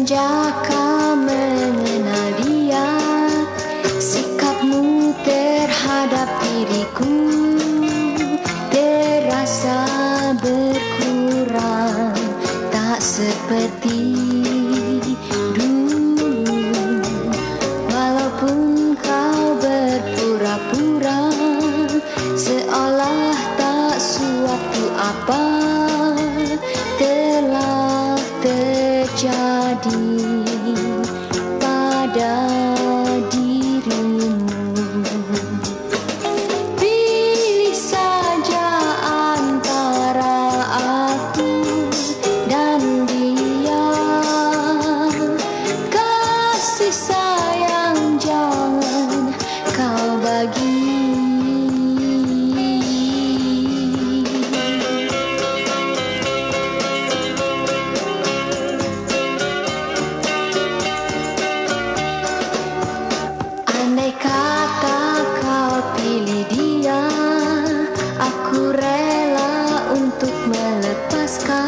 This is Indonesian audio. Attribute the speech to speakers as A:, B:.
A: Semenjak kau mengenal dia, sikapmu terhadap diriku terasa berkurang, tak seperti dulu. Walaupun kau berpura-pura seolah tak suatu apa telah terjadi pada dirimu. Pilih saja antara aku dan dia. Kasih sayang jangan kau bagi. Andai kata kau pilih dia, aku rela untuk melepaskan